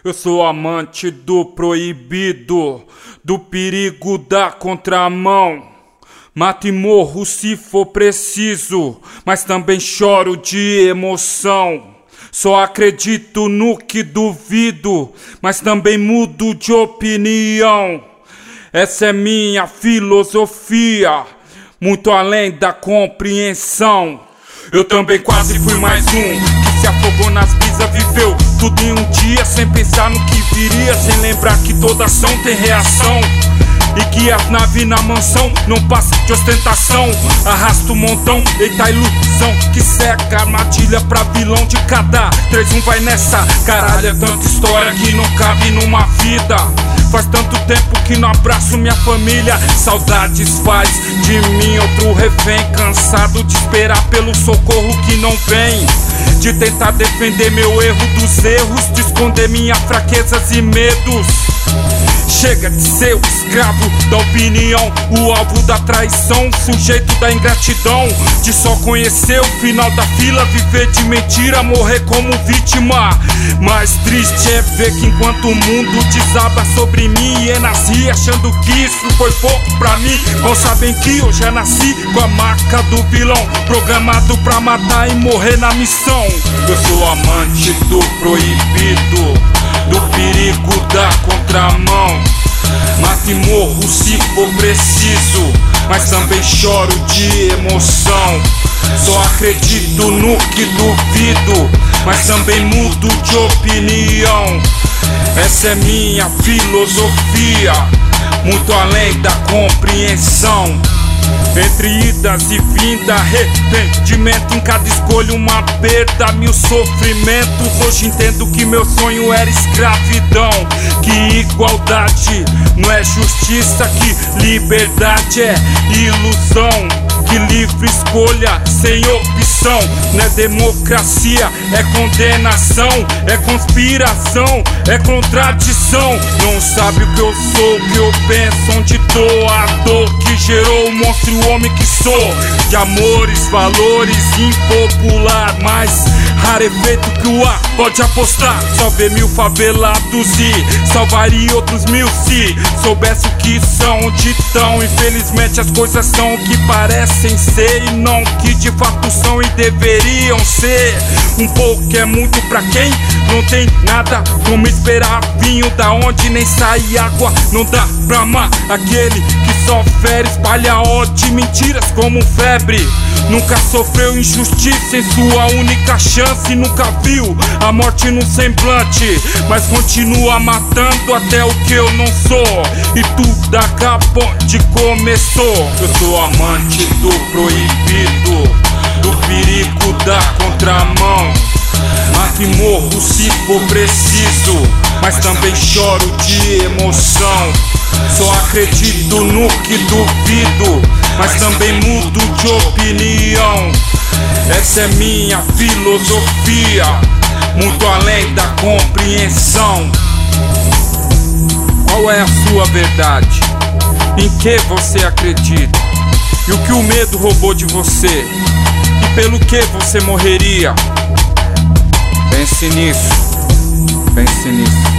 Eu sou amante do proibido, do perigo da contramão. Mato e morro se for preciso, mas também choro de emoção. Só acredito no que duvido, mas também mudo de opinião. Essa é minha filosofia, muito além da compreensão. Eu também quase fui mais um que se afogou nas brisas, viveu tudo em um dia, sem pensar no que viria, sem lembrar que toda ação tem reação. E que as naves na mansão não passam de ostentação. Arrasta um montão, eita a ilusão que seca, armadilha pra vilão de cada 3-1 vai nessa. Caralho, é tanta história que não cabe numa vida. Faz tanto tempo que não abraço minha família. Saudades faz de mim outro refém, cansado de esperar pelo socorro que não vem, de tentar defender meu erro dos erros, de esconder minhas fraquezas e medos. Chega de ser o escravo da opinião, o alvo da traição, sujeito da ingratidão, de só conhecer o final da fila, viver de mentira, morrer como vítima. Mais triste é ver que enquanto o mundo desaba sobre mim, eu nasci achando que isso foi pouco pra mim. Não sabem que eu já nasci com a marca do vilão, programado pra matar e morrer na missão. Eu sou amante do proibido, do perigo da contramão. Mato e morro se for preciso, mas também choro de emoção. Só acredito no que duvido, mas também mudo de opinião. Essa é minha filosofia, muito além da compreensão. Entre idas e vindas, arrependimento em cada escolha, uma perda, mil sofrimentos. Hoje entendo que meu sonho era escravidão, que igualdade não é justiça, que liberdade é ilusão, que livre escolha sem opção não é democracia, é condenação, é conspiração, é contradição. Não sabe o que eu sou, o que eu penso, onde tô, a dor que gerou o monstro, o homem que sou. De amores, valores, impopular, mais raro efeito que o ar pode apostar. Salvei 1000 favelados e salvaria outros 1000 se soubesse o que são, onde tão. Infelizmente as coisas são o que parecem ser e não o que de fato são e deveriam ser. Um pouco é muito pra quem não tem nada, como esperar vinho da onde nem sai água. Não dá pra amar aquele que só fere, espalha ódio e mentiras como febre. Nunca sofreu injustiça em sua única chance, nunca viu a morte no semblante, mas continua matando até o que eu não sou. E tudo acaba onde começou. Eu sou amante do proibido, do perigo da contramão. Mato e morro se for preciso, mas também choro de emoção. Só acredito no que duvido, mas também mudo de opinião. Essa é minha filosofia, muito além da compreensão. Qual é a sua verdade? Em que você acredita? E o que o medo roubou de você? E pelo que você morreria? Pense nisso, pense nisso.